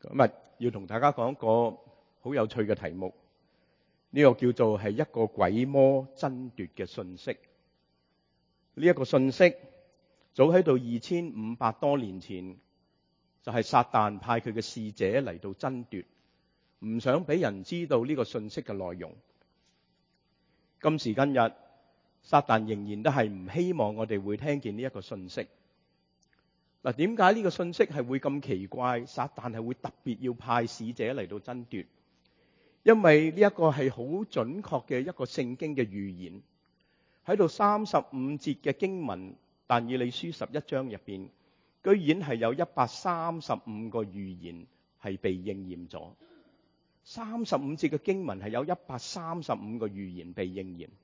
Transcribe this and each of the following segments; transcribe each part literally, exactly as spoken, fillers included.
今日要同大家講一個好有趣嘅題目，呢個叫做係一個鬼魔爭奪嘅信息。呢一個信息早喺到二千五百多年前，就係撒旦派佢嘅使者嚟到爭奪，唔想俾人知道呢個信息嘅內容。今時今日，撒旦仍然都係唔希望我哋會聽見呢一個信息。嗱，點解呢個信息係會咁奇怪？撒旦係會特別要派使者嚟到爭奪，因為呢一個係好準確嘅一個聖經嘅預言。喺度三十五節嘅經文，但以理書十一章入邊，居然係有一百三十五個預言係被應驗咗。三十五節嘅經文係有一百三十五個預言被應驗。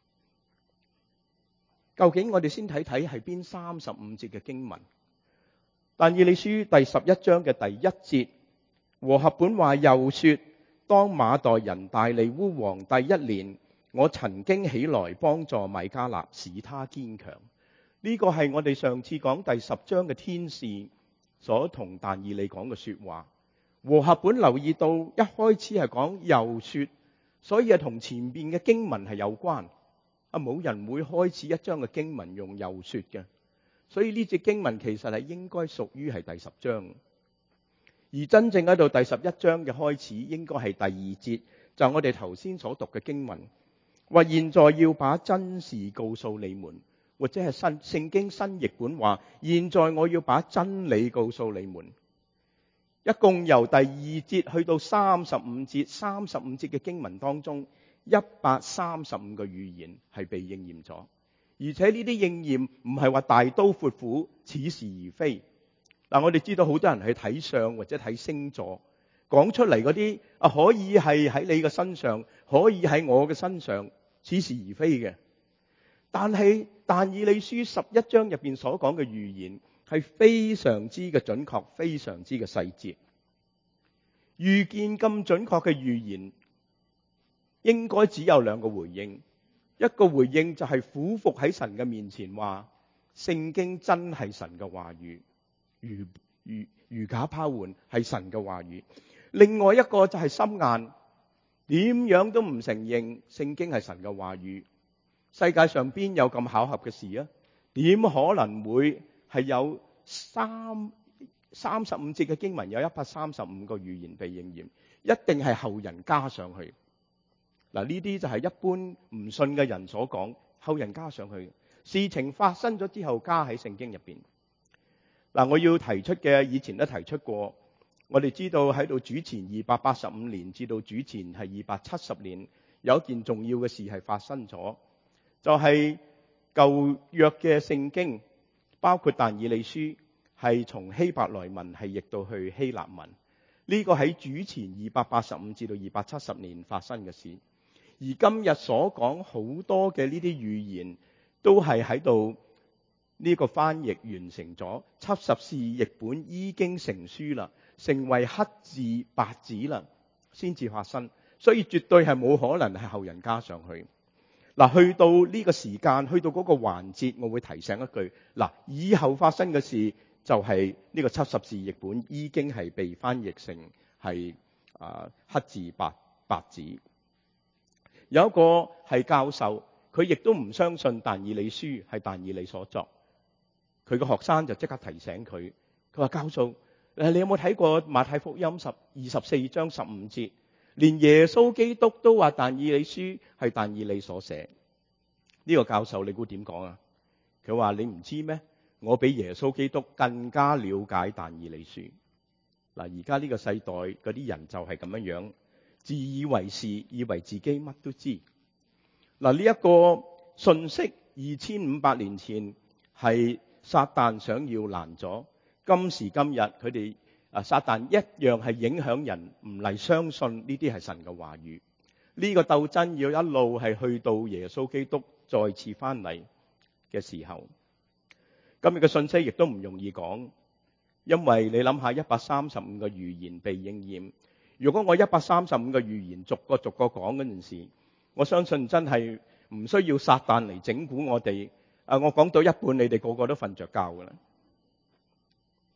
究竟我哋先睇睇係邊三十五節嘅經文？但以理書第十一章嘅第一節，和合本話又說：當馬代人大利烏王第一年，我曾經起來幫助米迦勒，使他堅強。呢個係我哋上次講第十章嘅天使所同但以理講嘅說話。和合本留意到一開始係講又說，所以係同前邊嘅經文係有關。啊，冇人會開始一章嘅經文用又說嘅。所以呢節經文其實係應該屬於係第十章，而真正喺度第十一章嘅開始應該係第二節，就係我哋頭先所讀嘅經文，話現在要把真事告訴你們，或者係新聖經新譯本話，現在我要把真理告訴你們。一共由第二節去到三十五節，三十五節嘅經文當中，一百三十五個預言係被應驗咗。而且呢啲應驗唔係話大刀闊斧、似是而非。嗱，我哋知道好多人去睇相或者睇星座，講出嚟嗰啲啊，可以係喺你嘅身上，可以喺我嘅身上，似是而非嘅。但係但以理書十一章入邊所講嘅預言係非常之嘅準確，非常之嘅細節。遇見咁準確嘅預言，應該只有兩個回應。一個回應就係俯伏喺神嘅面前話，聖經真係神嘅話語，如如如假拋換係神嘅話語。另外一個就係心硬，點樣都唔承認聖經係神嘅話語。世界上邊有咁巧合嘅事啊？點可能會係有三三十五節嘅經文有一百三十五個預言被應驗？一定係後人加上去。嗱，呢啲就係一般唔信嘅人所講，後人加上去，事情發生咗之後加喺聖經入邊。嗱，我要提出嘅以前都提出過，我哋知道喺度主前二百八十五年至到主前係二百七十年，有一件重要嘅事係發生咗，就係舊約嘅聖經，包括但以理書，係從希伯來文係譯到去希臘文。呢個喺主前二百八十五至到二百七十年發生嘅事。而今日所講好多嘅呢啲預言，都係喺度呢個翻譯完成咗，七十士譯本已經成書啦，成為黑字白紙啦，先至發生。所以絕對係冇可能係後人加上去。嗱，去到呢個時間，去到嗰個環節，我會提醒一句：嗱，以後發生嘅事就係呢個七十士譯本已經係被翻譯成係啊黑字白白紙。有一個係教授，佢亦都唔相信但以理書係但以理所作。佢個學生就即刻提醒佢，佢話：教授，誒，你有冇睇過馬太福音十二十四章十五節？連耶穌基督都話但以理書係但以理所寫。呢個教授你估點講啊？佢話：你唔知咩？我比耶穌基督更加了解但以理書。嗱，而家呢個世代嗰啲人就係咁樣樣。自以為是，以為自己乜都知。嗱，呢一個信息二千五百年前係撒旦想要攔咗，今時今日佢哋啊撒旦一樣係影響人唔嚟相信呢啲係神嘅話語。呢個鬥爭要一路係去到耶穌基督再次翻嚟嘅時候。今日嘅信息亦都唔容易講，因為你諗下一百三十五個預言被應驗。如果我一百三十五個預言逐個逐個講嗰陣時，我相信真係唔需要撒旦嚟整蠱我哋。啊，我講到一半，你哋個個都瞓着覺噶啦。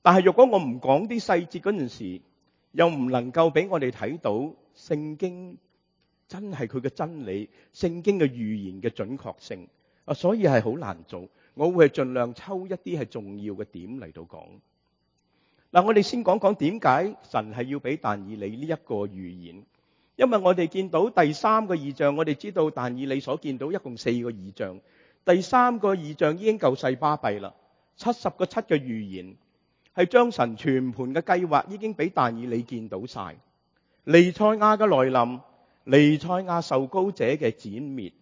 但係若果我唔講啲細節嗰陣時，又唔能夠俾我哋睇到聖經真係佢嘅真理，聖經嘅預言嘅準確性啊，所以係好難做。我會係盡量抽一啲係重要嘅點嚟到講。嗱，我哋先講講點解神係要俾但以理呢一個預言。因為我哋見到第三個異象，我哋知道但以理所見到一共四個異象，第三個異象已經夠細巴閉啦，七十個七嘅預言係將神全盤嘅計劃已經俾但以理見到晒。彌賽亞嘅來臨，彌賽亞受膏者嘅剪滅，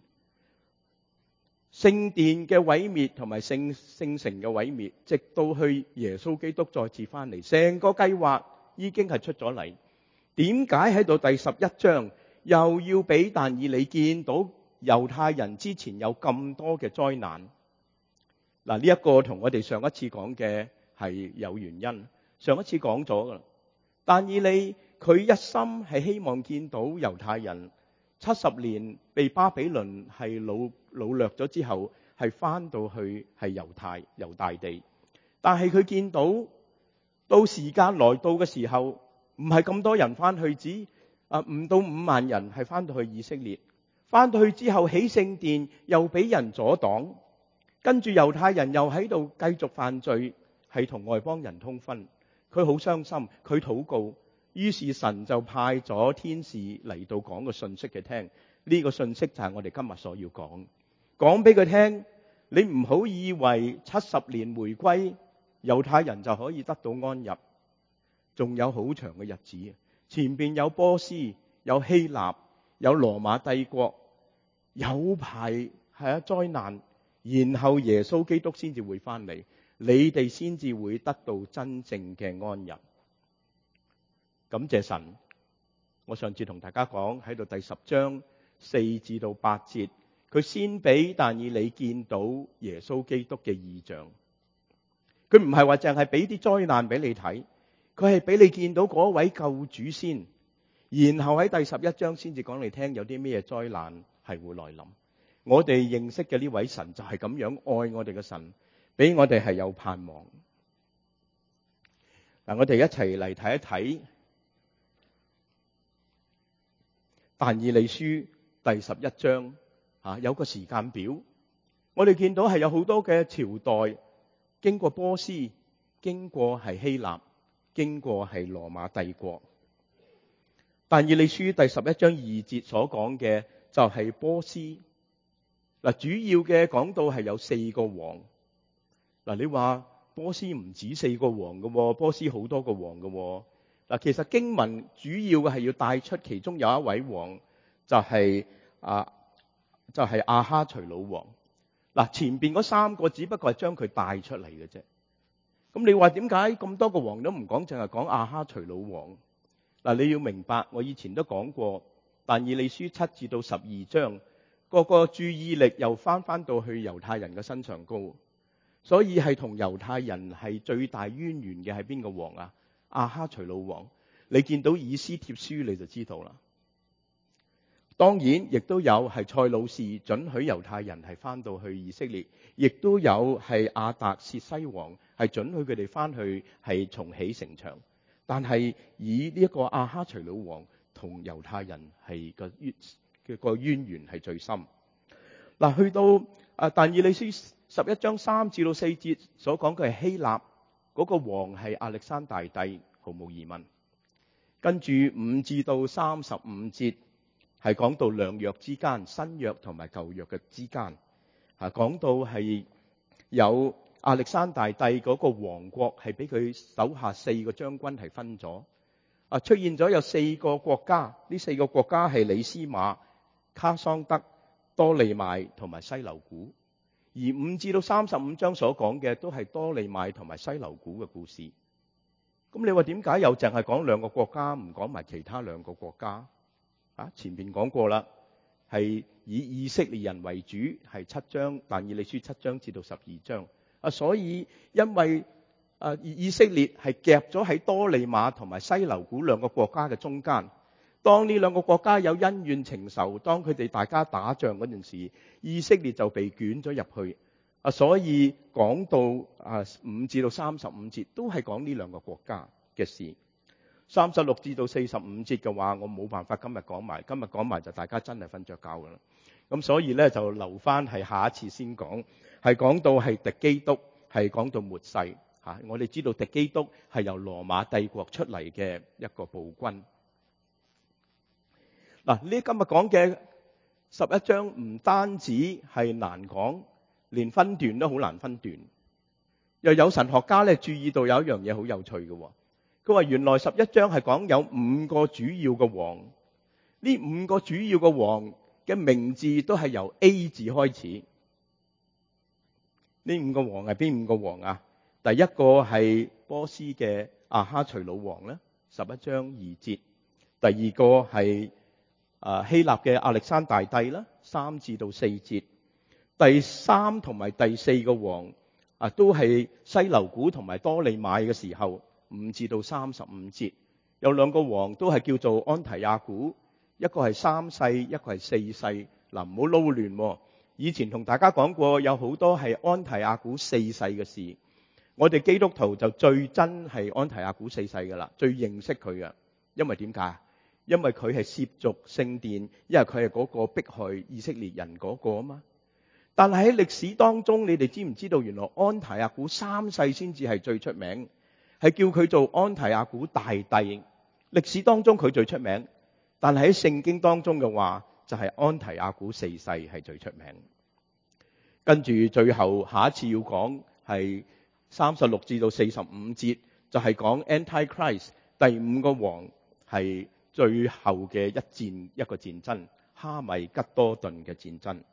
聖殿嘅毀滅同埋聖聖城嘅毀滅，直到去耶穌基督再次翻嚟，成個計劃已經係出咗嚟。點解喺度第十一章又要俾但以理見到猶太人之前有咁多嘅災難？嗱，呢一個同我哋上一次講嘅係有原因。上一次講咗噶啦，但以理佢一心係希望見到猶太人七十年被巴比倫係擄擄掠咗之後，係翻到去係猶太猶大地。但係佢見到到時間來到嘅時候，唔係咁多人翻去，只啊唔到五萬人係翻到去以色列。翻到去之後起聖殿又俾人阻擋，跟住猶太人又喺度繼續犯罪，係同外邦人通婚。佢好傷心，佢禱告，於是神就派咗天使嚟到講個信息嘅聽。呢個信息就係我哋今日所要講，講俾佢聽。你唔好以為七十年回歸，猶太人就可以得到安逸。仲有好長嘅日子，前邊有波斯、有希臘、有羅馬帝國，有排係啊災難，然後耶穌基督先至會翻嚟，你哋先至會得到真正嘅安逸。感謝神，我上次同大家講喺度第十章四至到八節，佢先俾但以理見到耶穌基督嘅異象。佢唔係話淨係俾啲災難俾你睇。佢係俾你見到嗰位救主先，然後喺第十一章先至講你聽有啲咩災難係會來臨。我哋認識嘅呢位神就係咁樣愛我哋嘅神，俾我哋係有盼望。嗱，我哋一齊嚟睇一睇但以理書第十一章，吓有個時間表。我哋見到係有好多嘅朝代，經過波斯，經過係希臘，經過係羅馬帝國。但以理書第十一章二節所講嘅就係波斯。嗱，主要嘅講到係有四個王。嗱，你話波斯唔止四個王嘅，波斯好多個王嘅。嗱，其實經文主要嘅係要帶出其中有一位王，就係啊，就係亞哈隨魯王。嗱，前邊嗰三個只不過係將佢帶出嚟嘅啫。咁你話點解咁多個王都唔講，淨係講亞哈隨魯王？嗱，你要明白，我以前都講過，但以理書七至到十二章，個個注意力又翻翻到去猶太人嘅身上高，所以係同猶太人係最大淵源嘅係邊個王啊？亞哈隨魯王。你見到以斯帖書你就知道啦。當然亦都有係塞魯士准許猶太人係翻到去以色列，亦都有係亞達薛西王係准許佢哋翻去係重起城牆。但係以呢一個亞哈隨魯王同猶太人係個淵嘅個淵源係最深。嗱，去到啊但以理書十一章三至到四節所講嘅係希臘嗰個王係亞歷山大帝，毫無疑問。跟住五至到三十五節。係講到兩約之間，新約同埋舊約嘅之間，啊講到係有亞歷山大帝嗰個王國係俾佢手下四個將軍係分咗，啊出現咗有四個國家，呢四個國家係里斯馬、卡桑德、多利買同埋西流古，而五至到三十五章所講嘅都係多利買同埋西流古嘅故事。咁你話點解又淨係講兩個國家，唔講埋其他兩個國家？啊，前面講過啦，係以以色列人為主，係七章，但以理書七章至到十二章。啊，所以因為啊以色列係夾咗喺多利馬同埋西流古兩個國家嘅中間。當呢兩個國家有恩怨情仇，當佢哋大家打仗嗰陣時，以色列就被捲咗入去。 啊，所以講到啊五至到三十五節都係講呢兩個國家嘅事。三十六至到四十五節嘅話，我冇辦法今日講埋，今日講埋就大家真係瞓着覺噶啦。咁所以咧就留翻係下一次先講，係講到係敵基督，係講到末世嚇。我哋知道敵基督係由羅馬帝國出嚟嘅一個暴君。嗱，呢今日講嘅十一章唔單止係難講，連分段都好難分段。又有神學家咧注意到有一樣嘢好有趣嘅喎，佢話原來十一章係講有五個主要嘅王，呢五個主要嘅王嘅名字都係由 A 字開始。呢五個王係邊五個王啊？第一個係波斯嘅亞哈隨魯王咧，十一章二節。第二個係啊希臘嘅亞歷山大帝啦，三至到四節。第三同埋第四個王啊，都係西流古同埋多利買嘅時候，五至到三十五節。有兩個王都係叫做安提亞古，一個係三世，一個係四世。嗱，唔好撈亂。以前同大家講過，有好多係安提亞古四世嘅事。我哋基督徒就最真係安提亞古四世噶啦，最認識佢嘅。因為點解？因為佢係涉足聖殿，因為佢係嗰個迫害以色列人嗰個啊嘛。但係喺歷史當中，你哋知唔知道原來安提亞古三世先至係最出名，係叫佢做安提亞古大帝。歷史當中佢最出名，但係喺聖經當中嘅話，就係安提亞古四世係最出名。跟住最後下一次要講係三十六至到四十五節，就係講 Antichrist 第五個王係最後嘅一戰一個戰爭，哈米吉多頓嘅戰爭。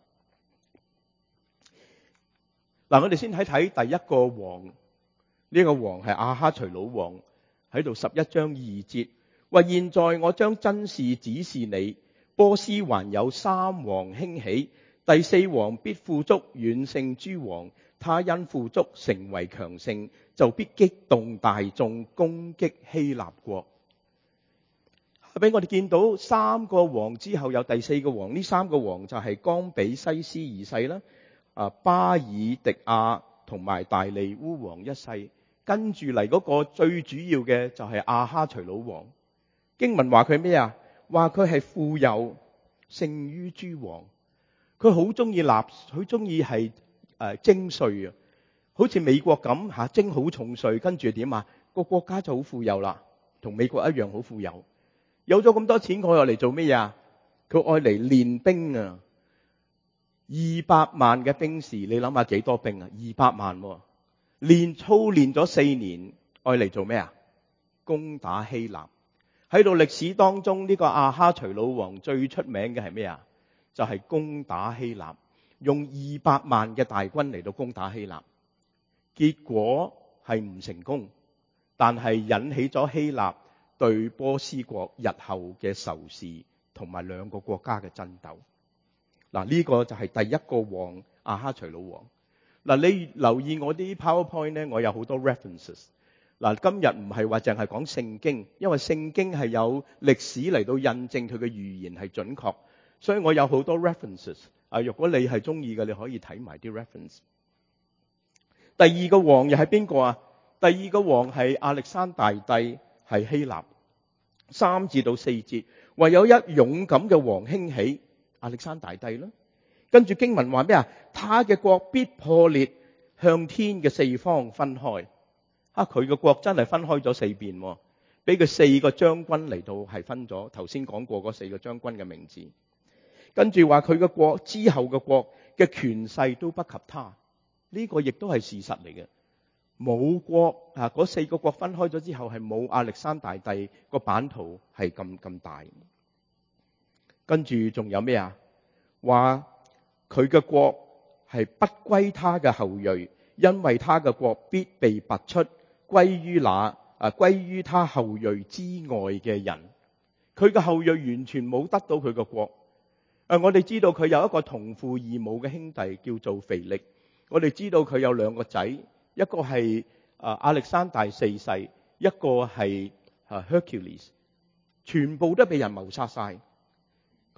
嗱，我哋先睇睇第一個王，呢、這個王係亞哈隨魯王，喺度十一章二節，話現在我將真事指示你，波斯還有三王興起，第四王必富足，遠勝諸王，他因富足成為強盛，就必激動大眾攻擊希臘國。俾我哋見到三個王之後有第四個王，呢三個王就係岡比西斯二世啦。啊，巴爾迪亞同埋大利烏王一世，跟住嚟嗰個最主要嘅就係亞哈隨魯王。經文話佢咩啊？話佢係富有勝於諸王，佢好中意納，佢中意係誒徵稅啊，好似美國咁吓徵好重稅，跟住點啊？個國家就好富有啦，同美國一樣好富有。有咗咁多錢，佢愛嚟做咩啊？佢愛嚟練兵啊！二百萬嘅兵士，你諗下幾多兵啊？二百萬，練操練咗四年，愛嚟做咩啊？攻打希臘。喺度歷史當中，呢個亞哈隨魯王最出名嘅係咩啊？就係攻打希臘，用二百萬嘅大軍嚟到攻打希臘，結果係唔成功，但係引起咗希臘對波斯國日後嘅仇視，同埋兩個國家嘅爭鬥。嗱，呢個就係第一個王亞哈隨魯王。嗱，你留意我啲 PowerPoint 咧，我有好多 references。嗱，今日唔係話淨係講聖經，因為聖經係有歷史嚟到印證佢嘅預言係準確，所以我有好多 references。啊，如果你係中意嘅，你可以睇埋啲 reference。第二個王又係邊個啊？第二個王係亞歷山大帝，係希臘。三至到四節，唯有一勇敢嘅王興起。亞歷山大帝啦，跟住經文話咩啊？他嘅國必破裂，向天嘅四方分開。啊，佢嘅國真係分開咗四邊，俾佢四個將軍嚟到係分咗。頭先講過嗰四個將軍嘅名字，跟住話佢嘅國之後嘅國嘅權勢都不及他。呢個亦都係事實嚟嘅。冇國啊，嗰四個國分開咗之後，係冇亞歷山大帝個版圖係咁咁大。跟住仲有咩啊？話佢嘅國係不歸他嘅後裔，因為他嘅國必被拔出，歸於那啊歸於他後裔之外嘅人。佢嘅後裔完全冇得到佢嘅國。誒，我哋知道佢有一個同父異母嘅兄弟叫做腓力。我哋知道佢有兩個仔，一個係啊亞歷山大四世，一個係啊 Hercules，全部都被人謀殺晒。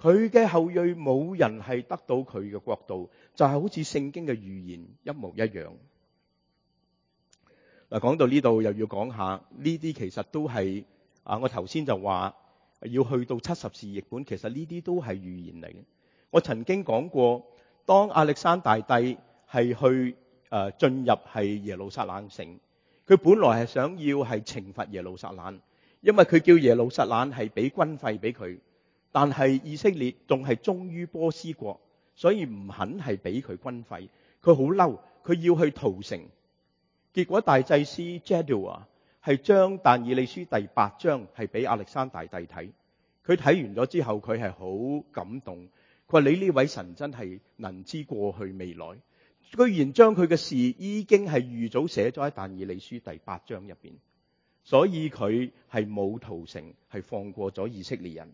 佢嘅後裔冇人係得到佢嘅國度，就係好似聖經嘅預言一模一樣。嗱，講到呢度又要講下呢啲，其實都係啊，我頭先就話要去到七十士譯本，其實呢啲都係預言嚟嘅。我曾經講過，當亞歷山大帝係去誒進入係耶路撒冷城，佢本來係想要係懲罰耶路撒冷，因為佢叫耶路撒冷係俾軍費俾佢。但係以色列仲係忠於波斯國，所以唔肯係俾佢軍費。佢好嬲，佢要去屠城。結果大祭司 Jedua 係將但以理書第八章係俾亞歷山大帝睇。佢睇完咗之後，佢係好感動。佢話：你呢位神真係能知過去未來，居然將佢嘅事已經係預早寫咗喺但以理書第八章入邊。所以佢係冇屠城，係放過咗以色列人。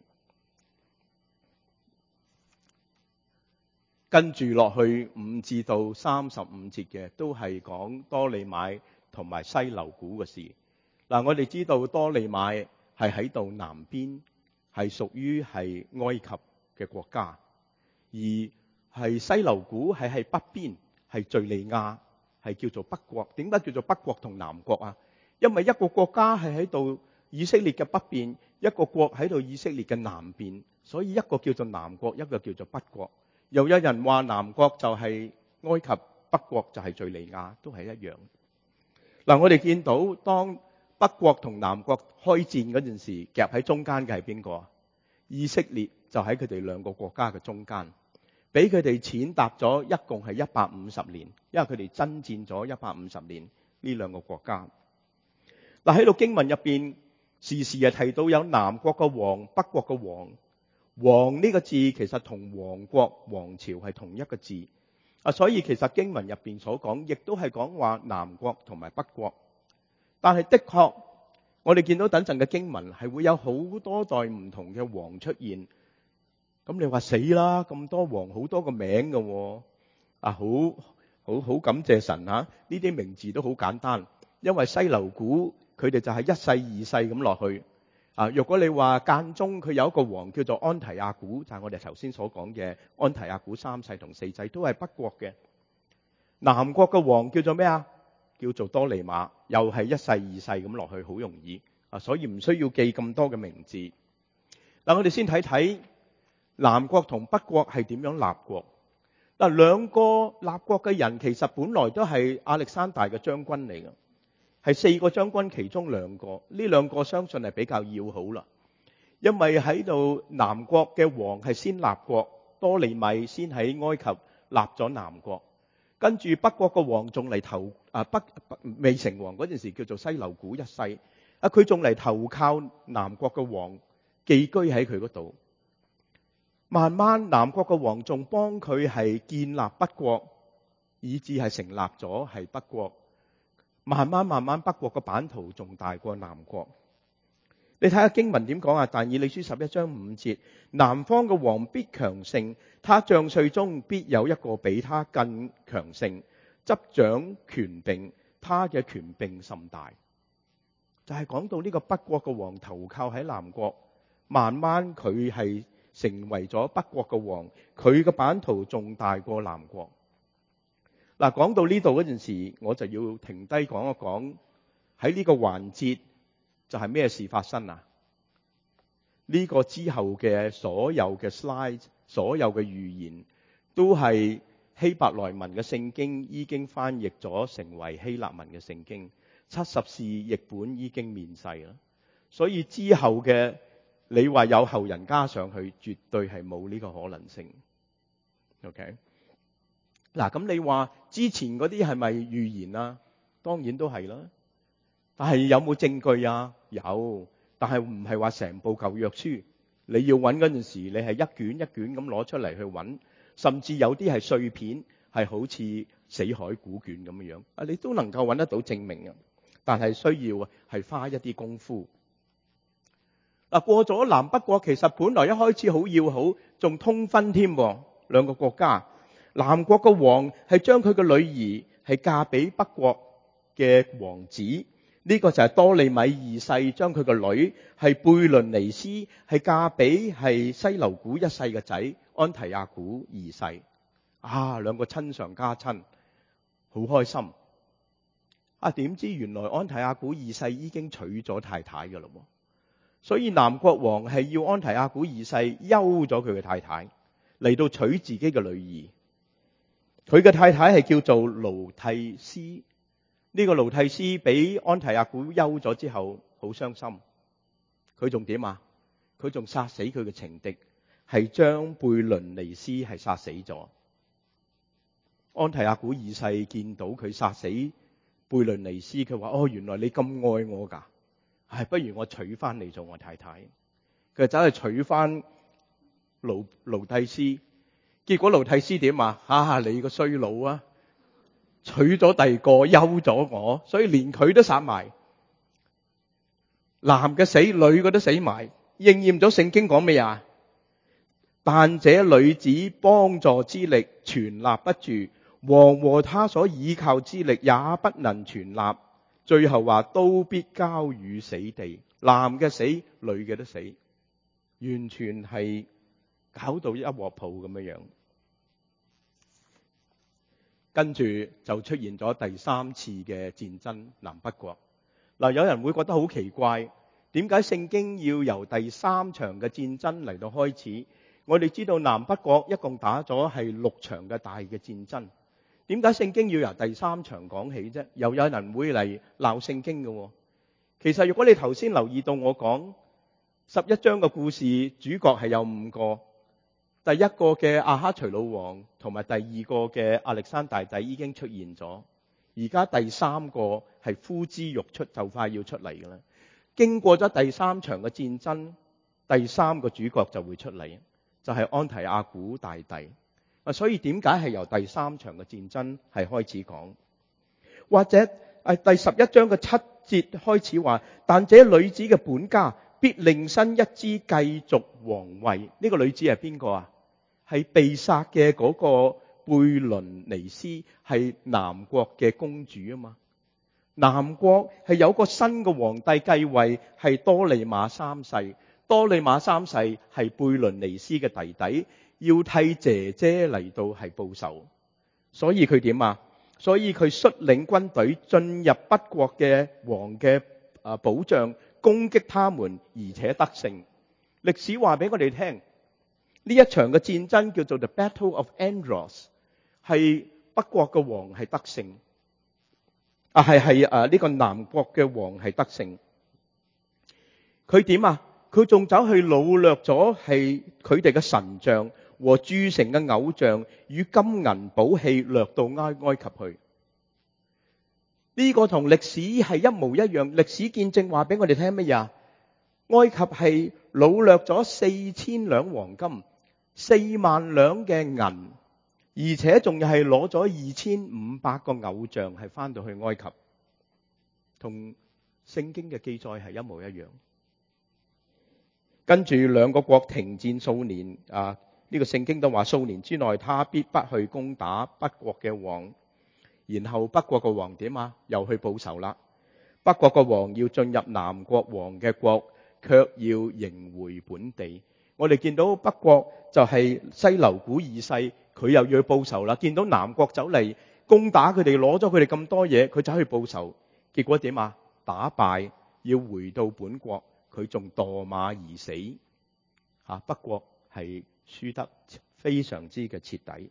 跟住落去五至到三十五節嘅都係講多利買同埋西流古嘅事。嗱，我哋知道多利買係喺度南邊，係屬於係埃及嘅國家，而係西流古係喺北邊，係敘利亞，係叫做北國。點解叫做北國同南國啊？因為一個國家係喺度以色列嘅北邊，一個國喺度以色列嘅南邊，所以一個叫做南國，一個叫做北國。又有人話南國就係埃及，北國就係敘利亞，都係一樣。嗱，我哋見到當北國同南國開戰嗰陣時，夾喺中間嘅係邊個？以色列就喺佢哋兩個國家嘅中間，俾佢哋踐踏咗，一共係一百五十年，因為佢哋爭戰咗一百五十年呢兩個國家。嗱，喺度經文入邊時時係提到有南國嘅王，北國嘅王。王呢個字其實同王國、王朝係同一個字啊，所以其實經文入邊所講，亦都係講話南國同埋北國。但係的確，我哋見到等陣嘅經文係會有好多代唔同嘅王出現。咁你話死啦，咁多王，好多個名㗎喎啊，好好好感謝神吓，呢啲名字都好簡單，因為西流古佢哋就係一世二世咁落去。啊！若果你話間中佢有一個王叫做安提亞古，就係我哋頭先所講嘅安提亞古三世同四世，都係北國嘅。南國嘅王叫做咩啊？叫做多利馬，又係一世二世咁落去，好容易啊！所以唔需要記咁多嘅名字。嗱，我哋先睇睇南國同北國係點樣立國。嗱，兩個立國嘅人其實本來都係亞歷山大嘅將軍嚟嘅。係四個將軍其中兩個，呢兩個相信係比較要好啦，因為喺度南國嘅王係先立國，多利米先喺埃及立咗南國，跟住北國嘅王仲嚟投啊北未成王嗰陣時叫做西流古一世，啊佢仲嚟投靠南國嘅王寄居喺佢嗰度，慢慢南國嘅王仲幫佢係建立北國，以至係成立咗係北國。慢慢慢慢北國個版圖仲大過南國。你睇下經文點講啊？但以理書十一章五節，南方嘅王必強盛，他將帥中必有一個比他更強盛，執掌權柄，他嘅權柄甚大。就係講到呢個北國嘅王投靠喺南國，慢慢佢係成為咗北國嘅王，佢嘅版圖仲大過南國。嗱，講到呢度嗰陣時，我就要停低講一講喺呢個環節就係咩事發生啊？呢個之後嘅所有嘅 slide， 所有嘅預言都係希伯來文嘅聖經已經翻譯咗成為希臘文嘅聖經，七十士譯本已經面世啦。所以之後嘅你話有後人加上去，絕對係冇呢個可能性。OK。嗱，咁你話之前嗰啲係咪預言啊？當然都係啦。但係有冇證據啊？有，但係唔係話成部舊約書。你要揾嗰陣時，你係一卷一卷咁攞出嚟去揾，甚至有啲係碎片，係好似死海古卷咁樣啊，你都能夠揾得到證明啊。但係需要係花一啲功夫。嗱，過咗南北國，其實本來一開始好要好，仲通婚添喎，兩個國家。南國嘅王係將佢嘅女兒係嫁俾北國嘅王子， 呢個就係多利米二世將佢個女係貝倫尼斯係嫁俾係西流古一世嘅仔安提阿古二世。啊，兩個親上加親，好開心。啊，點知原來安提阿古二世已經娶咗太太㗎咯，所以南國王係要安提阿古二世休咗佢嘅太太嚟到娶自己嘅女兒。佢嘅太太係叫做盧蒂斯。呢個盧蒂斯俾安提阿古休咗之後好傷心，佢仲點啊？佢仲殺死佢嘅情敵，係將貝倫尼斯係殺死咗。安提阿古二世見到佢殺死貝倫尼斯，佢話：哦，原來你咁愛我噶，係不如我娶翻你做我太太。佢就走去娶翻盧盧蒂斯，結果盧蒂斯點啊？啊，你個衰佬啊！娶咗第二個，休咗我，所以連佢都殺埋，男嘅死，女嘅都死埋。應驗咗聖經講咩啊？但這女子幫助之力存立不住，王和他所倚靠之力也不能存立，最後話都必交與死地。男嘅死，女嘅都死，完全係搞到一鑊泡咁樣樣。跟住就出現咗第三次嘅戰爭，南北國。嗱，有人會覺得好奇怪，點解聖經要由第三場嘅戰爭嚟到開始？我哋知道南北國一共打咗係六場嘅大嘅戰爭，點解聖經要由第三場講起啫？又有人會嚟鬧聖經嘅。其實如果你頭先留意到我講十一章嘅故事，主角係有五個。第一個嘅亞哈隨魯王同埋第二個嘅亞歷山大帝已經出現咗，而家第三個係呼之欲出，就快要出嚟㗎啦。經過咗第三場嘅戰爭，第三個主角就會出嚟，就係安提阿古大帝。啊，所以點解係由第三場嘅戰爭係開始講？或者誒第十一章嘅七節開始話，但這女子嘅本家必另生一枝繼續皇位。呢個女子係邊個啊？係被殺嘅嗰個貝倫尼斯，係南國嘅公主啊嘛。南國係有個新嘅皇帝繼位，係多利馬三世。多利馬三世係貝倫尼斯嘅弟弟，要替姐姐嚟到係報仇。所以佢點啊？所以佢率領軍隊進入北國嘅王嘅啊保障，攻擊他們，而且得勝。歷史話俾我哋聽，呢一場嘅戰爭叫做 The Battle of Andros， 係北國嘅王係得勝，啊係係誒呢個南國嘅王係得勝。佢點啊？佢仲走去擄掠咗係佢哋嘅神像和鑄成嘅偶像與金銀寶器，掠到埃埃及去。呢個同歷史係一模一樣。歷史見證話俾我哋聽乜嘢？埃及係擄掠咗四千兩黃金，四萬兩嘅銀，而且仲係攞咗二千五百個偶像係翻到去埃及，同聖經嘅記載係一模一樣。跟住兩個國停戰數年，啊呢個聖經都話數年之內，他必不去攻打北國嘅王。然後北國嘅王點啊？又去報仇啦。北國嘅王要進入南國王嘅國，卻要迎回本地。我哋見到北國就係西流古二世，佢又要去報仇啦。見到南國走嚟攻打佢哋，攞咗佢哋咁多嘢，佢走去報仇。結果點啊？打敗，要回到本國，佢仲墮馬而死。吓，北國係輸得非常之嘅徹底。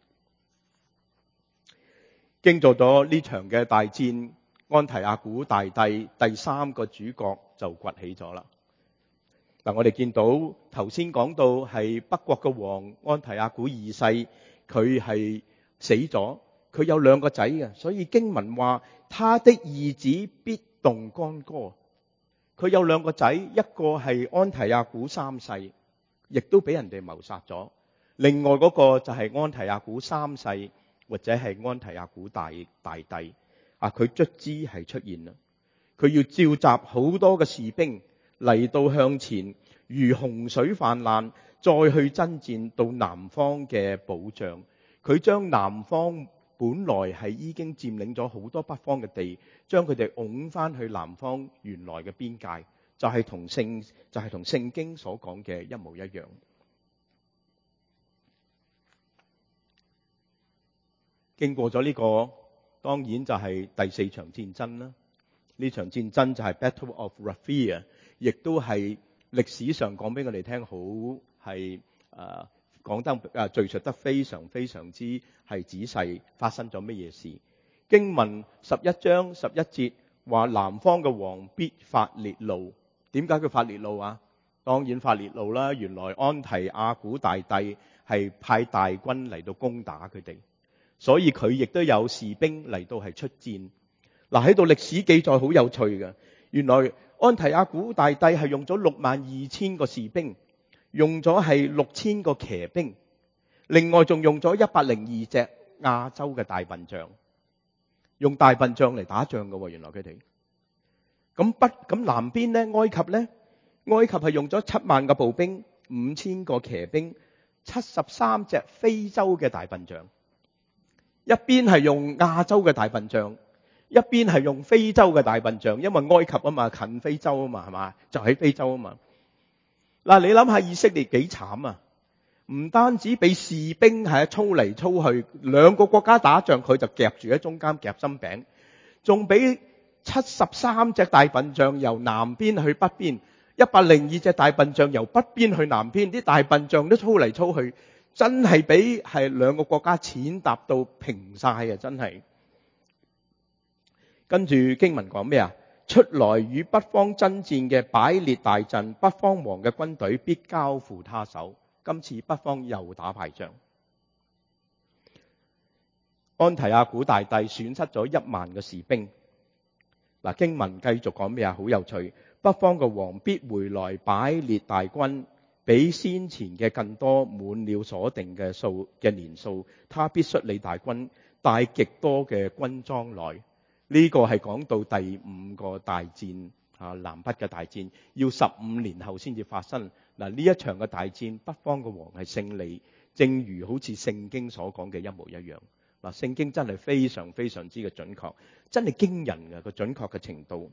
經過咗呢場嘅大戰，安提阿古大帝第三個主角就崛起咗啦。嗱，我哋見到頭先講到係北國嘅王安提阿古二世，佢係死咗，佢有兩個仔嘅，所以經文話他的兒子必動干戈。佢有兩個仔，一個係安提阿古三世，亦都俾人哋謀殺咗；另外嗰個就係安提阿古三世，或者係安提阿古大大帝。啊，佢卒之係出現啦，佢要召集好多嘅士兵嚟到向前，如洪水泛濫，再去征戰到南方嘅保障。佢將南方本來係已經佔領咗好多北方嘅地，將佢哋拱翻去南方原來嘅邊界，就係同聖就係同聖經所講嘅一模一樣。經過咗呢個，當然就係第四場戰爭啦。呢場戰爭就係 Battle of Raphia， 亦都係歷史上講俾我哋聽，好係誒講得誒敘述得非常非常之係仔細，發生咗乜嘢事。經文十一章十一節話，南方嘅王必發烈怒。點解佢發烈怒啊？當然發烈怒啦。原來安提亞古大帝係派大軍嚟到攻打佢哋，所以佢亦都有士兵嚟到係出戰。嗱，喺度歷史記載好有趣嘅，原來安提亞古大帝係用咗六萬二千個士兵，用咗係六千個騎兵，另外仲用咗一百零二隻亞洲嘅大笨象，用大笨象嚟打仗嘅喎。原來佢哋咁北咁南邊咧，埃及咧，埃及係用咗七萬個步兵，五千個騎兵，七十三隻非洲嘅大笨象。一邊係用亞洲嘅大笨象，一邊係用非洲嘅大笨象，因為埃及啊嘛，近非洲啊嘛，係嘛，就喺非洲啊嘛。嗱，你諗下以色列幾慘啊！唔單止俾士兵係操嚟操去，兩個國家打仗，佢就夾住喺中間夾心餅，仲俾七十三隻大笨象由南邊去北邊，一百零二隻大笨象由北邊去南邊，啲大笨象都操嚟操去，真係俾係兩個國家踐踏到平晒啊！真係。跟住經文講咩啊？出來與北方爭戰嘅擺列大陣，北方王嘅軍隊必交付他手。今次北方又打敗仗。安提亞古大帝損失咗一萬個士兵。嗱，經文繼續講咩啊？好有趣。北方嘅王必回來擺列大軍，比先前嘅更多，滿了所定嘅數嘅年數。他必率領大軍，帶極多嘅軍裝來。呢個係講到第五個大戰啊，南北嘅大戰，要十五年後先至發生。嗱，呢一場嘅大戰，北方嘅王係勝利，正如好似聖經所講嘅一模一樣。嗱，聖經真係非常非常之嘅準確，真係驚人嘅個準確嘅程度。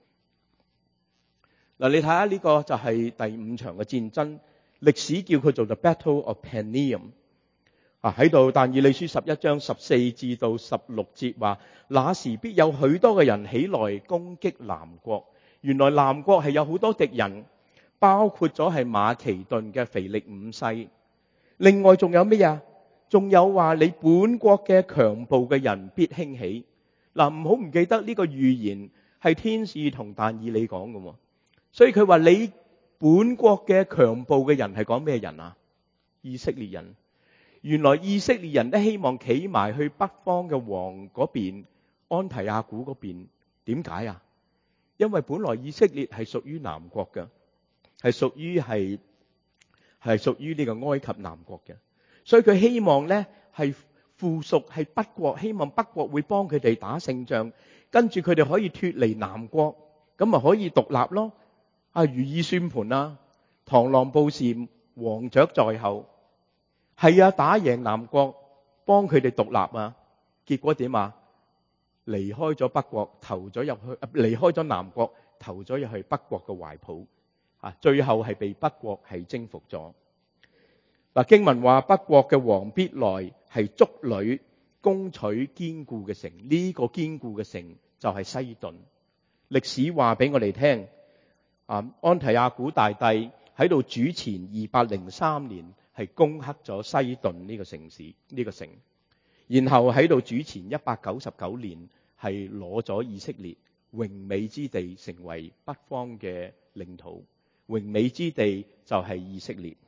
嗱，你睇下呢個就係第五場嘅戰爭，歷史叫佢做 The Battle of Panium。啊，喺度但以理書十一章十四至到十六節話，那時必有許多嘅人起來攻擊南國。原來南國係有好多敵人，包括咗係馬其頓嘅腓力五世。另外仲有咩啊？仲有話你本國嘅強暴嘅人必興起。嗱，唔好唔記得呢個預言係天使同但以理講嘅。所以佢話你本國嘅強暴嘅人係講咩人啊？以色列人。原來以色列人都希望企埋去北方嘅王嗰邊，安提亞古嗰邊。點解啊？因為本來以色列係屬於南國嘅，係屬於係係屬於呢個埃及南國嘅，所以佢希望咧係附屬係北國，希望北國會幫佢哋打勝仗，跟住佢哋可以脫離南國，咁咪可以獨立咯。啊，如意算盤啊，螳螂捕蟬，黃雀在後。係啊，打贏南國，幫佢哋獨立啊！結果點啊？離開咗北國，投咗入去；離開咗南國，投咗入去北國嘅懷抱。啊，最後係被北國係征服咗。嗱，經文話北國嘅王必來，係築壘攻取堅固嘅城。呢個堅固嘅城就係西頓。歷史話俾我哋聽，啊，安提亞古大帝喺度主前二百零三年。係攻克咗西頓呢個城市，呢個城，然後喺度主前一百九十九年係攞咗以色列榮美之地，成為北方嘅領土。榮美之地就係以色列。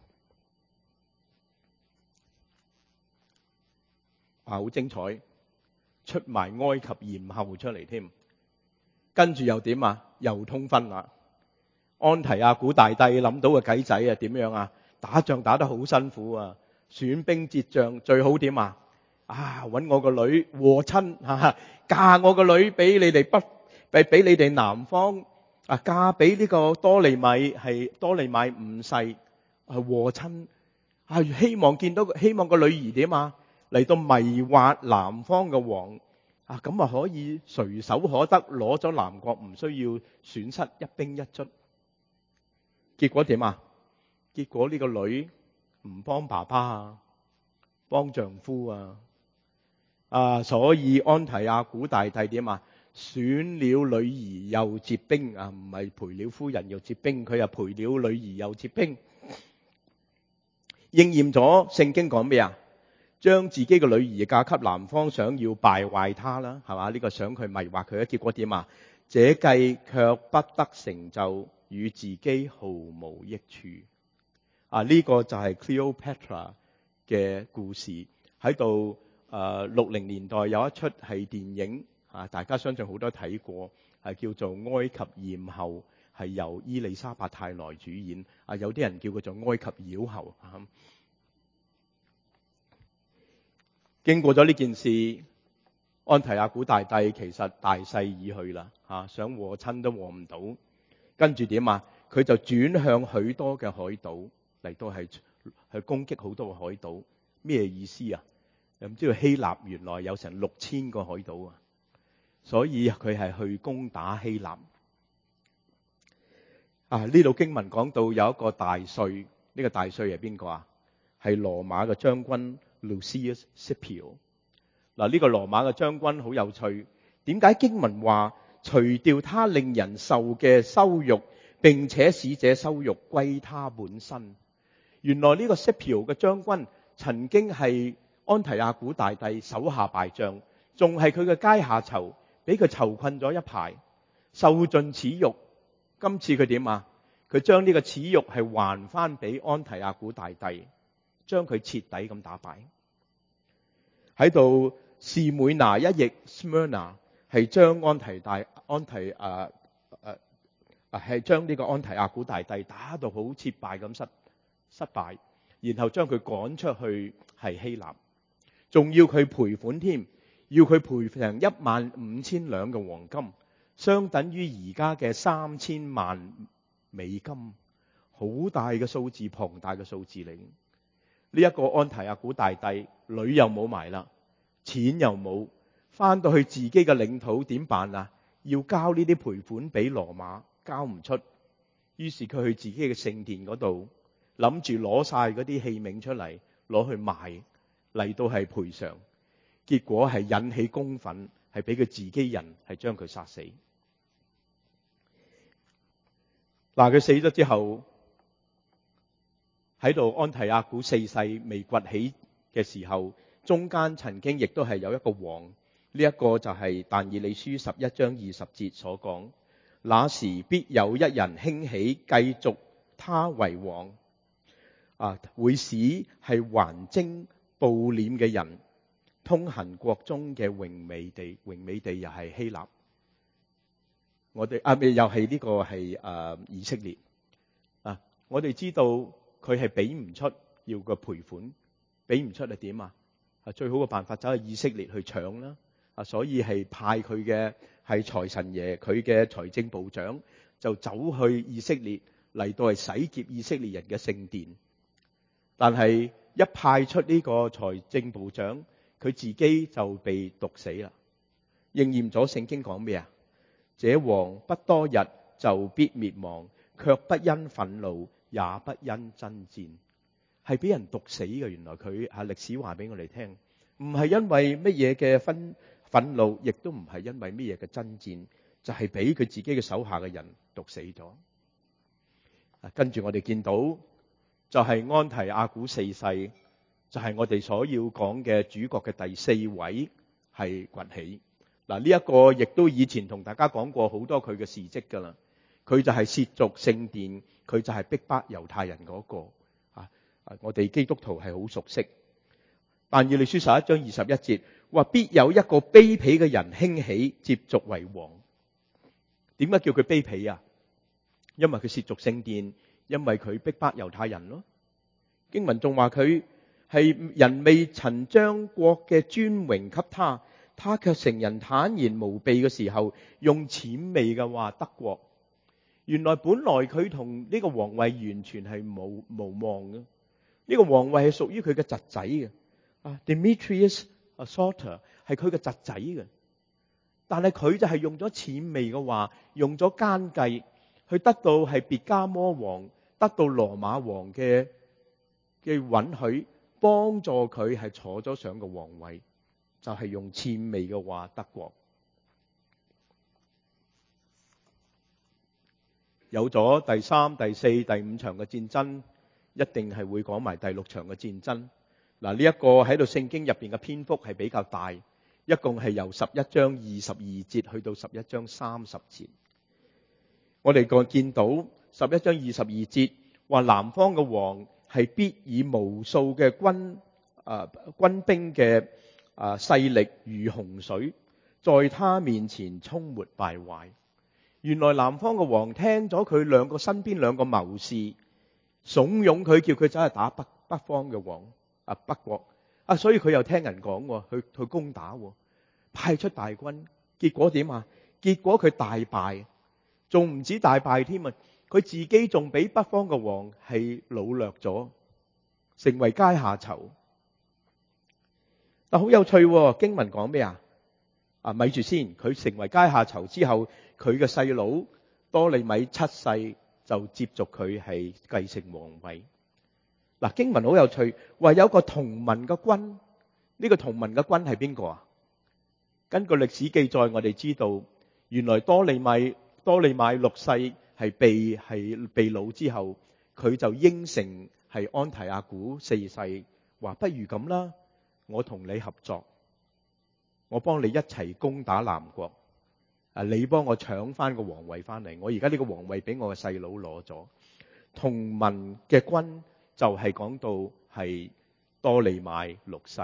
啊，好精彩，出埋埃及艷后出嚟添，跟住又點啊？又通婚啦！安提亞古大帝諗到個計仔啊，點樣啊？打仗打得好辛苦啊，損兵折將，最好點啊？啊，搵我個女和親吓，嫁我個女俾你哋北，俾俾你哋南方啊，嫁俾呢個多利米，係多利米五世，係和親，係希望見到，希望個女兒點啊？ 嚟到迷惑南方嘅王啊，咁啊可以隨手可得攞咗南國，唔需要損失一兵一卒。結果點啊？結果呢個女唔幫爸爸啊，幫丈夫啊，啊，所以安提阿古大帝點啊？選了女兒又接兵啊，唔係陪了夫人又接兵，佢又陪了女兒又接兵。應驗咗聖經講咩啊？將自己嘅女兒嫁給南方，想要敗壞她啦，係嘛？呢個想佢迷惑佢，結果點啊？這計卻不得成就，與自己毫無益處。啊，呢個就係 Cleopatra 嘅故事喺度。誒，六零年代有一出係電影啊，大家相信好多睇過，係叫做《埃及艷后》，係由伊麗莎白泰萊主演。啊，有啲人叫佢做埃及妖后。啊，經過咗呢件事，安提阿古大帝其實大勢已去啦，吓想和親都和唔到。跟住點啊？佢就轉向許多嘅海島嚟到係去攻擊好多嘅海島。咩意思啊？又唔知道希臘原來有成六千個海島啊，所以佢係去攻打希臘。啊，呢度經文講到有一個大帥，呢個大帥係邊個啊？係羅馬嘅將軍 Lucius Scipio。嗱，呢個羅馬嘅將軍好有趣，點解經文話除掉他令人受嘅羞辱，並且使這羞辱歸他本身？原來呢個 Scipio 嘅將軍曾經係安提阿古大帝手下敗將，仲係佢嘅階下囚，俾佢囚困咗一排，受盡恥辱。今次佢點啊？佢將呢個恥辱係還翻俾安提阿古大帝，將佢徹底咁打敗。喺度士每拿一役 Smyrna 係將安提大安提啊啊啊係將呢個安提阿古大帝打到好徹敗咁失失敗，然後將佢趕出去係希臘。仲要佢賠款添，要佢賠成一萬五千兩嘅黃金，相等於而家嘅三千萬美金，好大嘅數字，龐大嘅數字嚟。呢一個安提阿古大帝，女又冇埋啦，錢又冇，翻到去自己嘅領土點辦啊？要交呢啲賠款俾羅馬，交唔出，於是佢去自己嘅聖殿嗰度，諗住攞晒嗰啲器皿出嚟，攞去賣。嚟到係賠償，結果係引起公憤，係俾佢自己人係將佢殺死。嗱，佢死咗之後，喺度安提阿古四世未崛起嘅時候，中間曾經亦都係有一個王，呢、這、一個就係但以理書十一章二十節所講，那時必有一人興起，繼續他為王，啊，會使係還征暴斂嘅人通行國中嘅榮美地，榮美地又係希臘，我哋啊又係呢個係誒、啊、以色列啊。我哋知道佢係俾唔出要個賠款，俾唔出係點啊？啊，最好嘅辦法走去以色列去搶啦啊，所以係派佢嘅係財神爺，佢嘅財政部長就走去以色列嚟到係洗劫以色列人嘅聖殿，但係一派出呢個財政部長，佢自己就被毒死啦。應驗咗聖經講咩啊？這王不多日就必滅亡，卻不因憤怒，也不因爭戰，係俾人毒死嘅。原來佢係歷史話俾我哋聽，唔係因為乜嘢嘅憤憤怒，亦都唔係因為乜嘢嘅爭戰，就係俾佢自己嘅手下嘅人毒死咗。跟住我哋見到。就係、是、安提阿古四世，就係、是、我哋所要講嘅主角嘅第四位係崛起。嗱，呢一個亦都以前同大家講過好多佢嘅事蹟㗎啦。佢就係褻瀆聖殿，佢就係逼迫猶太人嗰、那個啊。我哋基督徒係好熟悉。但以理書十一章二十一節話，必有一個卑鄙嘅人興起，接續為王。點解叫佢卑鄙啊？因為佢褻瀆聖殿。因為佢逼迫猶太人咯，經文仲話佢係人未曾將國嘅尊榮給他，他卻成人坦然無備嘅時候，用諂媚嘅話得國。原來本來佢同呢個皇位完全係無無望嘅，呢個皇位係屬於佢嘅侄仔嘅， 啊 Demetrius Soter 係佢嘅侄仔嘅，但係佢就係用咗諂媚嘅話，用咗奸計去得到係別加摩王得到羅馬王嘅嘅允許，幫助佢係坐咗上個皇位，就係用諂媚嘅話得國。有咗第三、第四、第五場嘅戰爭，一定係會講埋第六場嘅戰爭。嗱，呢一個喺度聖經入邊嘅篇幅係比較大，一共係由十一章二十二節去到十一章三十節。我哋個見到十一章二十二節話，南方嘅王係必以無數嘅軍啊、呃、軍兵嘅啊勢力如洪水，在他面前沖沒敗壞。原來南方嘅王聽咗佢兩個身邊兩個謀士慫恿佢，叫佢走去打北北方嘅王啊北國啊，所以佢又聽人講去去攻打，派出大軍，結果點啊？結果佢大敗，仲唔止大敗添啊！佢自己仲俾北方嘅王係擄掠咗，成為階下囚。但好有趣喎，經文講咩啊？啊，咪住先，佢成為階下囚之後，佢嘅細佬多利米七世就接續佢係繼承皇位。嗱，經文好有趣，話有個同盟嘅軍，呢個同盟嘅軍係邊個啊？根據歷史記載，我哋知道原來多利米多利米六世係被係被擄之後，佢就應承係安提阿古四世話，不如咁啦，我同你合作，我幫你一齊攻打南國，啊，你幫我搶翻個皇位翻嚟，我而家呢個皇位俾我嘅細佬攞咗。同盟嘅軍就係講到係多利米六世。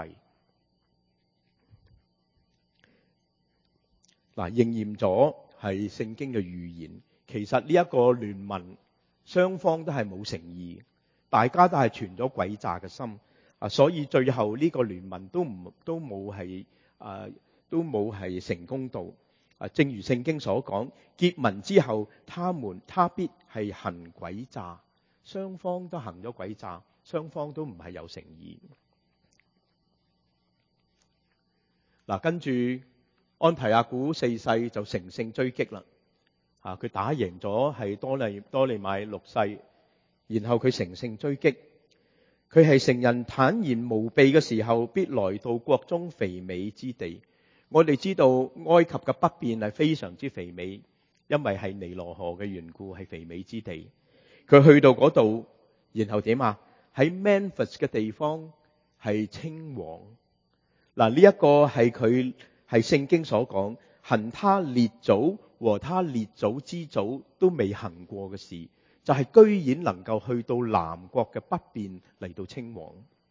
嗱，應驗咗係聖經嘅預言。其實呢一個聯盟，雙方都係冇誠意，大家都係存咗詭詐嘅心啊，所以最後呢個聯盟都唔都冇係啊，都冇係成功到啊。正如聖經所講，結盟之後，他們他必係行詭詐，雙方都行咗詭詐，雙方都唔係有誠意。嗱，跟住安提阿古四世就乘勝追擊啦，啊，佢打贏咗係多利多利米六世，然後佢乘勝追擊，佢係成人坦然無備嘅時候，必來到國中肥美之地。我哋知道埃及嘅北邊係非常之肥美，因為係尼羅河嘅緣故，係肥美之地。佢去到嗰度，然後點啊？喺 Memphis 嘅地方係稱王。嗱，呢一個係佢係聖經所講，行他列祖和他列祖之祖都未行過嘅事，就係、是、居然能夠去到南國嘅北邊嚟到稱王。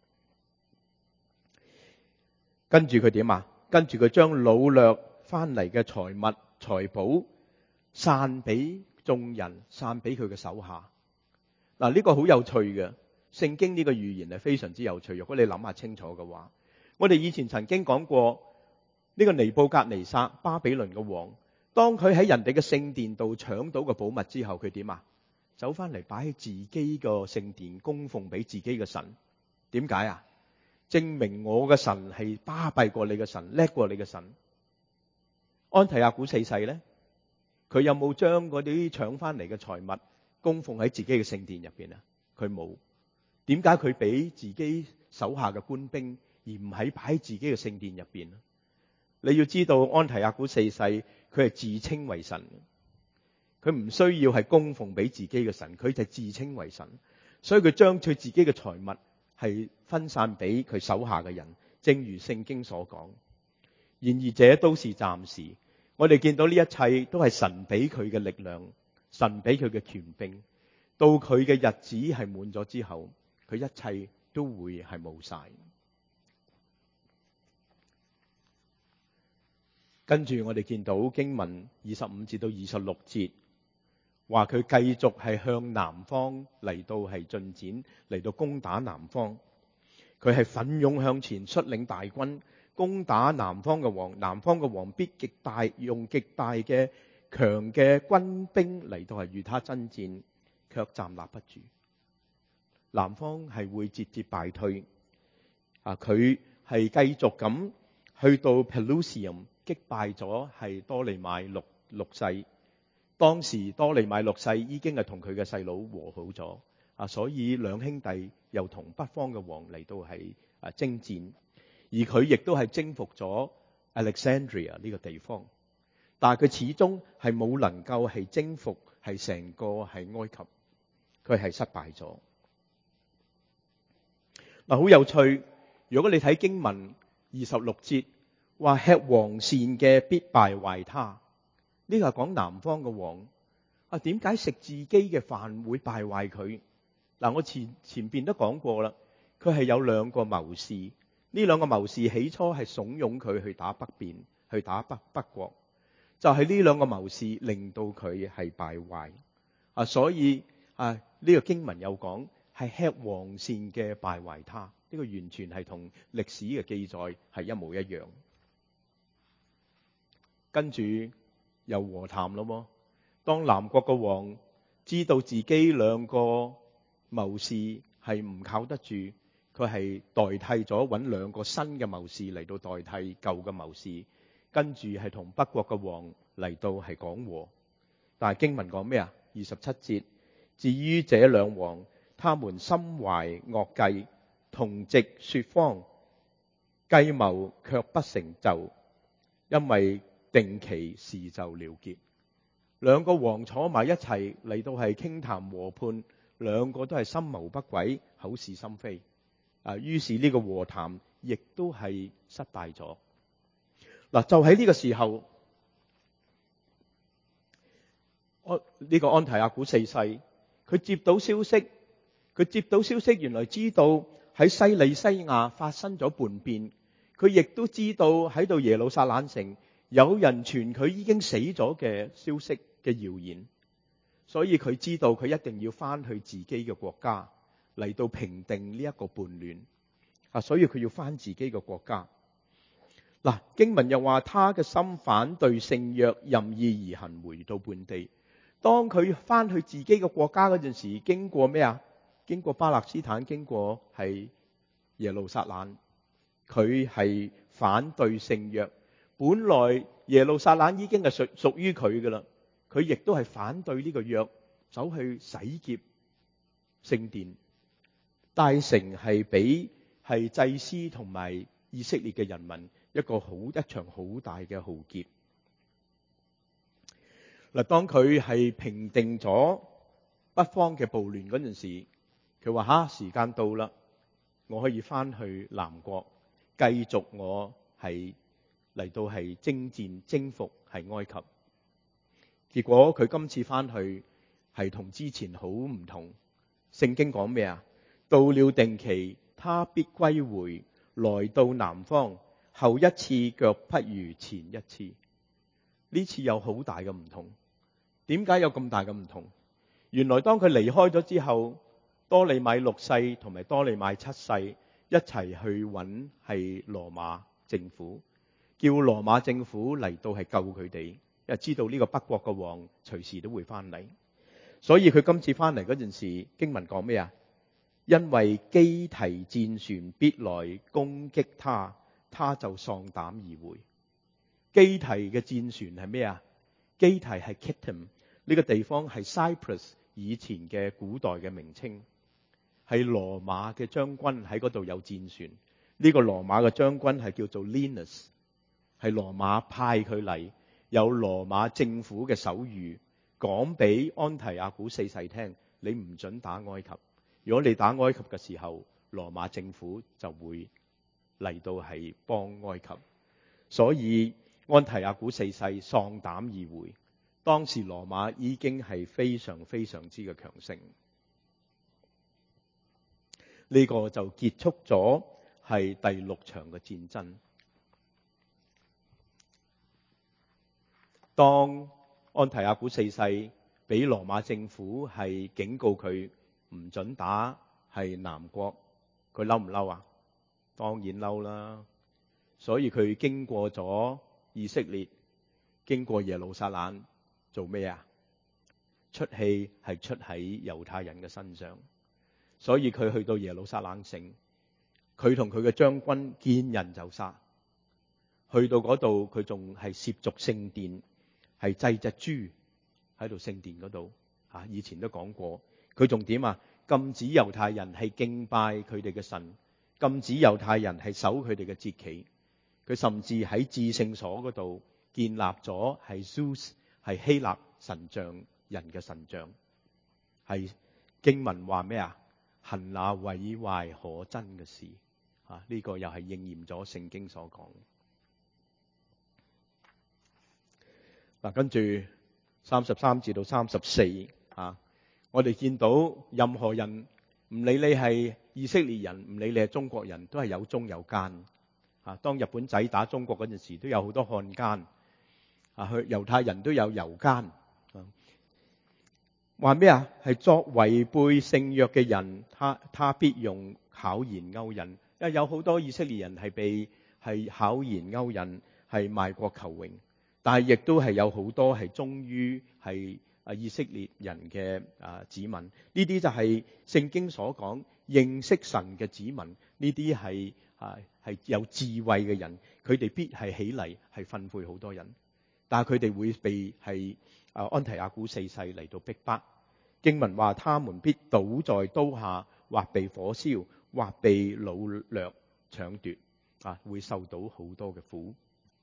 跟住佢點啊？跟住佢將擄掠翻嚟嘅財物財寶散俾眾人，散俾佢嘅手下。嗱，呢個好有趣嘅，聖經呢個預言係非常之有趣。如果你諗下清楚嘅話，我哋以前曾經講過呢個尼布甲尼撒巴比倫嘅王，當佢喺人哋嘅聖殿度搶到個寶物之後，佢點啊？走翻嚟擺喺自己個聖殿供奉俾自己嘅神。點解啊？證明我嘅神係巴閉過你嘅神，叻過你嘅神。安提阿古四世呢，佢有冇將嗰啲搶翻嚟嘅財物供奉喺自己嘅聖殿入邊啊？佢冇。點解佢俾自己手下嘅官兵，而唔喺擺喺自己嘅聖殿入邊？你要知道，安提阿古四世佢係自稱為神，佢唔需要係供奉俾自己嘅神，佢就係自稱為神，所以佢將佢自己嘅財物係分散俾佢手下嘅人，正如聖經所講。然而這都是暫時，我哋見到呢一切都係神俾佢嘅力量，神俾佢嘅權柄，到佢嘅日子係滿咗之後，佢一切都會係冇晒。跟住我哋見到經文二十五至到二十六節，話佢繼續係向南方嚟到係進展，嚟到攻打南方。佢係奮勇向前，率領大軍攻打南方嘅王。南方嘅王必極大用極大嘅強嘅軍兵嚟到係與他爭戰，卻站立不住。南方係會節節敗退啊！佢係繼續咁去到 Pelusium 擊敗咗係多利買六六世。當時多利買六世已經係同佢嘅細佬和好咗啊，所以兩兄弟又同北方嘅王嚟到係啊征戰，而佢亦都係征服咗 Alexandria 呢個地方，但係佢始終係冇能夠係征服係成個係埃及，佢係失敗咗。嗱，好有趣，如果你睇經文二十六節話吃王膳嘅必敗壞他。呢個係講南方嘅王啊，點解食自己嘅飯會敗壞佢？嗱，我前前邊都講過啦，佢係有兩個謀士，呢兩個謀士起初係慫恿佢去打北邊，去打北北國，就係呢兩個謀士令到佢係敗壞啊，所以啊呢個經文有講係吃王膳嘅敗壞他，呢個完全係同歷史嘅記載係一模一樣。跟住又和談咯。當南國嘅王知道自己兩個謀士係唔靠得住，佢係代替咗揾兩個新嘅謀士嚟到代替舊嘅謀士，跟住係同北國嘅王嚟到係講和。但係經文講咩啊？二十七節，至於這兩王，他們心懷惡計，同席說謊，計謀卻不成就，因為定期時就了結。兩個王坐埋一齊嚟到係傾談和判，兩個都係心謀不軌，口是心非啊。於是呢個和談亦都係失敗咗。嗱，就喺呢個時候，呢、這個安提阿古四世佢接到消息，佢接到消息，原來知道喺西里西亞發生咗叛變，佢亦都知道喺度耶路撒冷城有人傳佢已經死咗嘅消息嘅謠言，所以佢知道佢一定要翻去自己嘅國家嚟到平定呢一個叛亂啊，所以佢要翻自己嘅國家。嗱，經文又話他嘅心反對聖約，任意而行，回到叛地。當佢翻去自己嘅國家嗰陣時，經過咩啊？經過巴勒斯坦，經過係耶路撒冷，佢係反對聖約。本來耶路撒冷已經係屬屬於佢噶啦，佢亦都係反對呢個約，走去洗劫聖殿，大城係俾係祭司同埋以色列嘅人民一個好一場好大嘅浩劫。嗱，當佢係平定咗北方嘅暴亂嗰陣時，佢話吓，時間到啦，我可以翻去南國繼續我係嚟到係征戰征服係埃及。結果佢今次翻去係同之前好唔同。聖經講咩啊？到了定期，他必歸回，來到南方，後一次卻不如前一次。呢次有好大嘅唔同。點解有咁大嘅唔同？原來當佢離開咗之後，多利買六世同埋多利買七世一齊去揾係羅馬政府，叫羅馬政府嚟到係救佢哋，因為知道呢個北國嘅王隨時都會翻嚟。所以佢今次翻嚟嗰陣時，經文講咩啊？因為基提戰船必來攻擊他，他就喪膽而回。基提嘅戰船係咩啊？基提係 Kittim， 呢個地方係 Cyprus 以前嘅古代嘅名稱，係羅馬嘅將軍喺嗰度有戰船。呢個羅馬嘅將軍係叫做 Linus， 係羅馬派佢嚟，有羅馬政府嘅手諭，講俾安提阿古四世聽，你唔准打埃及。如果你打埃及嘅時候，羅馬政府就會嚟到係幫埃及。所以安提阿古四世喪膽而回。當時羅馬已經係非常非常之嘅強盛。呢個就結束咗係第六場嘅戰爭。當安提阿古四世俾羅馬政府係警告佢唔准打係南國，佢嬲唔嬲啊？當然嬲啦。所以佢經過咗以色列，經過耶路撒冷，做咩啊？出氣係出喺猶太人嘅身上。所以佢去到耶路撒冷城， 佢同佢嘅將軍見人就殺。去到嗰度佢仲係涉足聖殿，係祭隻豬喺度聖殿嗰度嚇。以前都講過，佢仲點啊？禁止猶太人係敬拜佢哋嘅神，禁止猶太人係守佢哋嘅節期。佢甚至喺至聖所嗰度建立咗係 Zeus 係希臘神像人嘅神像。係經文話咩啊？行那毀壞可憎嘅事啊！呢、這個又係應驗咗聖經所講。嗱，跟住三十三至到三十四啊，我哋見到任何人，唔理你係以色列人，唔理你係中國人，都係有忠有奸啊。當日本仔打中國嗰陣時，都有好多漢奸啊，去猶太人都有猶奸。話咩啊？係作違背聖約嘅人，他他必用巧言勾引。因為有好多以色列人係被係巧言勾引，係賣國求榮。但係亦都係有好多係忠於係啊以色列人嘅啊子民。呢啲就係聖經所講認識神嘅子民。呢啲係啊係有智慧嘅人，佢哋必係起嚟係訓誨好多人。但係佢哋會被係啊安提阿古四世嚟到逼迫。經文話他們必倒在刀下，或被火燒，或被擄掠搶奪啊，會受到好多嘅苦。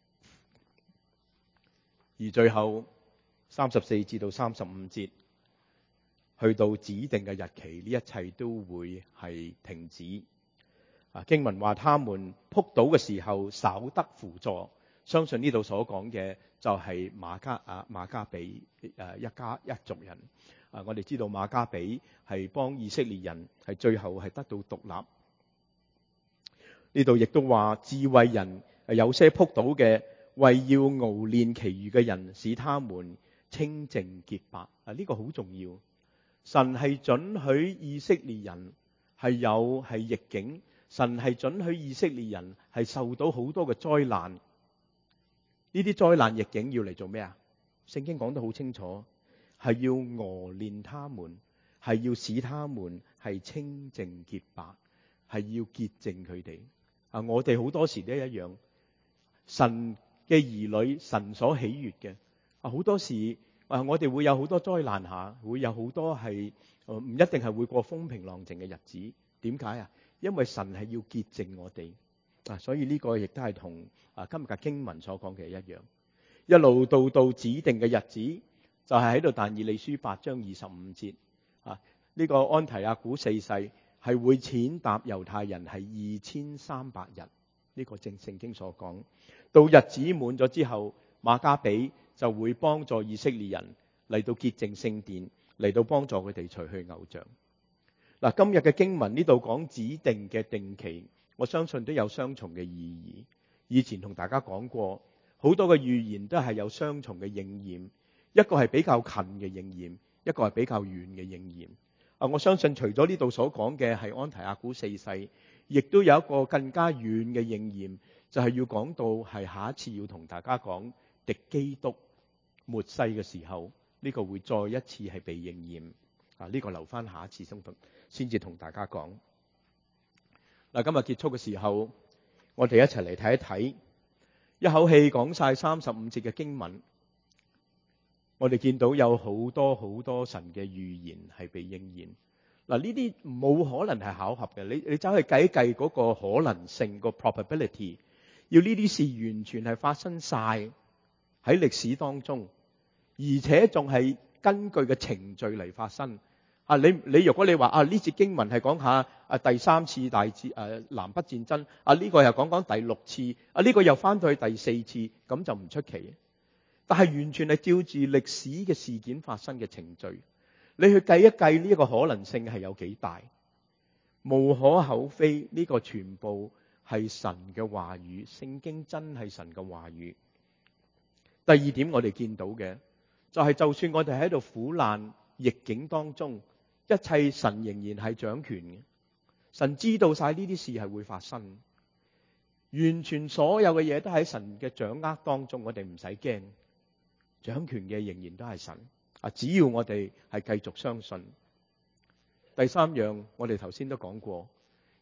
而最後三十四至到三十五節，去到指定嘅日期，呢一切都會係停止。啊，經文話他們仆倒嘅時候稍得扶助，相信呢度所講嘅就係馬加啊馬加比誒一家一族人。啊，我哋知道馬加比係幫以色列人係最後係得到獨立。呢度亦都話智慧人有些仆倒嘅，為要熬練其餘嘅人，使他們清淨潔白。啊，呢個好重要。神係准許以色列人係有係逆境，神係准許以色列人係受到好多嘅災難。呢啲災難逆境要嚟做咩啊？聖經講得好清楚，係要熬練他們，係要使他們係清淨潔白，係要潔淨佢哋。啊，我哋好多時都一樣，神嘅兒女，神所喜悅嘅啊，好多時啊，我哋會有好多災難下，會有好多係唔一定係會過風平浪靜嘅日子。點解啊？因為神係要潔淨我哋啊，所以呢個亦都係同啊今日嘅經文所講嘅一樣，一路到到指定嘅日子，就係喺度但以理書八章二十五節啊，呢個安提阿古四世係會踐踏猶太人係二千三百日。呢個正聖經所講，到日子滿咗之後，馬加比就會幫助以色列人嚟到潔淨聖殿，嚟到幫助佢哋除去偶像。嗱，今日嘅經文呢度講指定嘅定期，我相信都有雙重嘅意義。以前同大家講過，好多嘅預言都係有雙重嘅應驗，一個係比較近嘅應驗，一個係比較遠嘅應驗。啊，我相信除咗呢度所講嘅係安提阿古四世，亦都有一個更加遠嘅應驗，就係要講到係下一次要同大家講敵基督末世嘅時候，呢個會再一次係被應驗。啊，呢個留翻下一次先同先至同大家講。嗱，今日結束嘅時候，我哋一齊嚟睇一睇，一口氣講晒三十五節嘅經文。我哋見到有好多好多神嘅預言係被應驗。嗱，呢啲冇可能係巧合嘅。你你走去計一計嗰個可能性，個 probability， 要呢啲事完全係發生晒喺歷史當中，而且仲係根據嘅程序嚟發生。啊，你你如果你話啊呢節經文係講下啊第三次大戰誒南北戰爭，啊呢個又講講第六次，啊呢個又翻到去第四次，咁就唔出奇。但係完全係照住歷史嘅事件發生嘅程序，你去計一計呢一個可能性係有幾大，無可厚非。呢個全部係神嘅話語，聖經真係神嘅話語。第二點我哋見到嘅就係，就算我哋喺度苦難逆境當中，一切神仍然係掌權嘅。神知道晒呢啲事係會發生，完全所有嘅嘢都喺神嘅掌握當中，我哋唔使驚。掌權嘅仍然都係神啊！只要我哋係繼續相信。第三樣，我哋頭先都講過，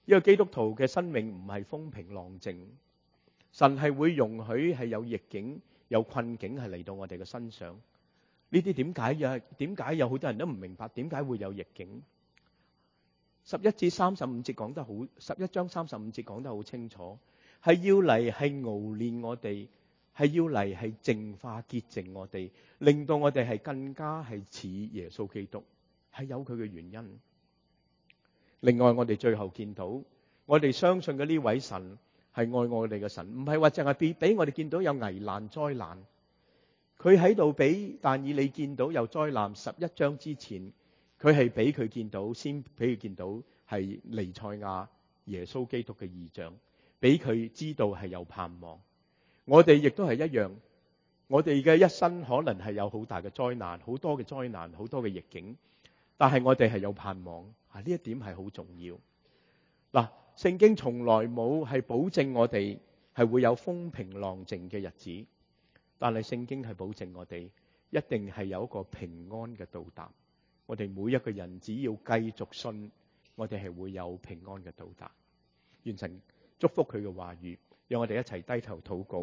個基督徒嘅生命唔係風平浪靜，神係會容許係有逆境、有困境係嚟到我哋嘅身上。呢啲點解有？點解有好多人都唔明白點解會有逆境？十一至三十五節講得好，十一章三十五節講得好清楚，係要嚟係熬煉我哋，係要嚟係淨化潔淨我哋，令到我哋係更加係似耶穌基督，係有佢嘅原因。另外，我哋最後見到，我哋相信嘅呢位神係愛我哋嘅神，唔係話淨係俾俾我哋見到有危難災難，佢喺度俾但以理見到有災難。十一章之前，佢係俾佢見到，先俾佢見到係彌賽亞耶穌基督嘅異象，俾佢知道係有盼望。我哋亦都係一樣，我哋嘅一生可能係有好大嘅災難，好多嘅災難，好多嘅逆境，但係我哋係有盼望啊！呢一點係好重要。嗱，聖經從來冇係保證我哋係會有風平浪靜嘅日子，但係聖經係保證我哋一定係有一個平安嘅到達。我哋每一個人只要繼續信，我哋係會有平安嘅到達。願神祝福佢嘅話語，讓我哋一齊低頭禱告。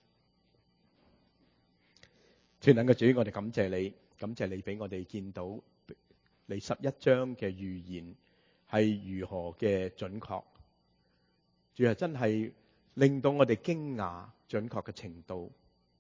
全能嘅主，我哋感謝你，感謝你俾我哋見到你十一章嘅預言係如何嘅準確。主係真係令到我哋驚訝準確嘅程度。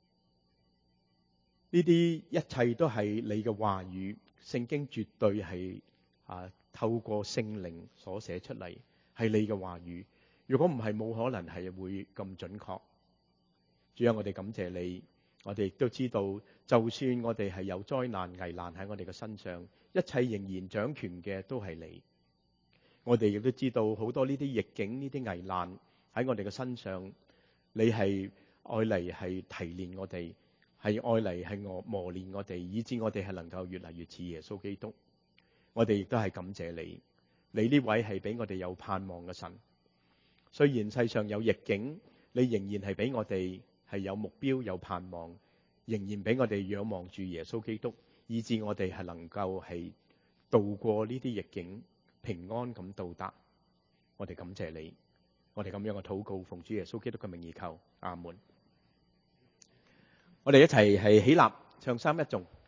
呢啲一切都係你嘅話語，聖經絕對係啊透過聖靈所寫出嚟，係你嘅話語。如果唔係，冇可能係會咁準確。主啊，我哋感謝你。我哋亦都知道，就算我哋係有災難危難喺我哋嘅身上，一切仍然掌權嘅都係你。我哋亦都知道好多呢啲逆境、呢啲危難喺我哋嘅身上，你係愛嚟係提煉我哋，係愛嚟係磨磨練我哋，以致我哋係能夠越嚟越似耶穌基督。我哋亦都係感謝你，你呢位係俾我哋有盼望嘅神。雖然世上有逆境，你仍然係俾我哋係有目標、有盼望，仍然俾我哋仰望住耶穌基督，以致我哋係能夠係渡過呢啲逆境，平安咁到達。我哋感謝你，我哋咁樣嘅禱告，奉主耶穌基督嘅名而求，阿門。我哋一齊係起立唱三一頌。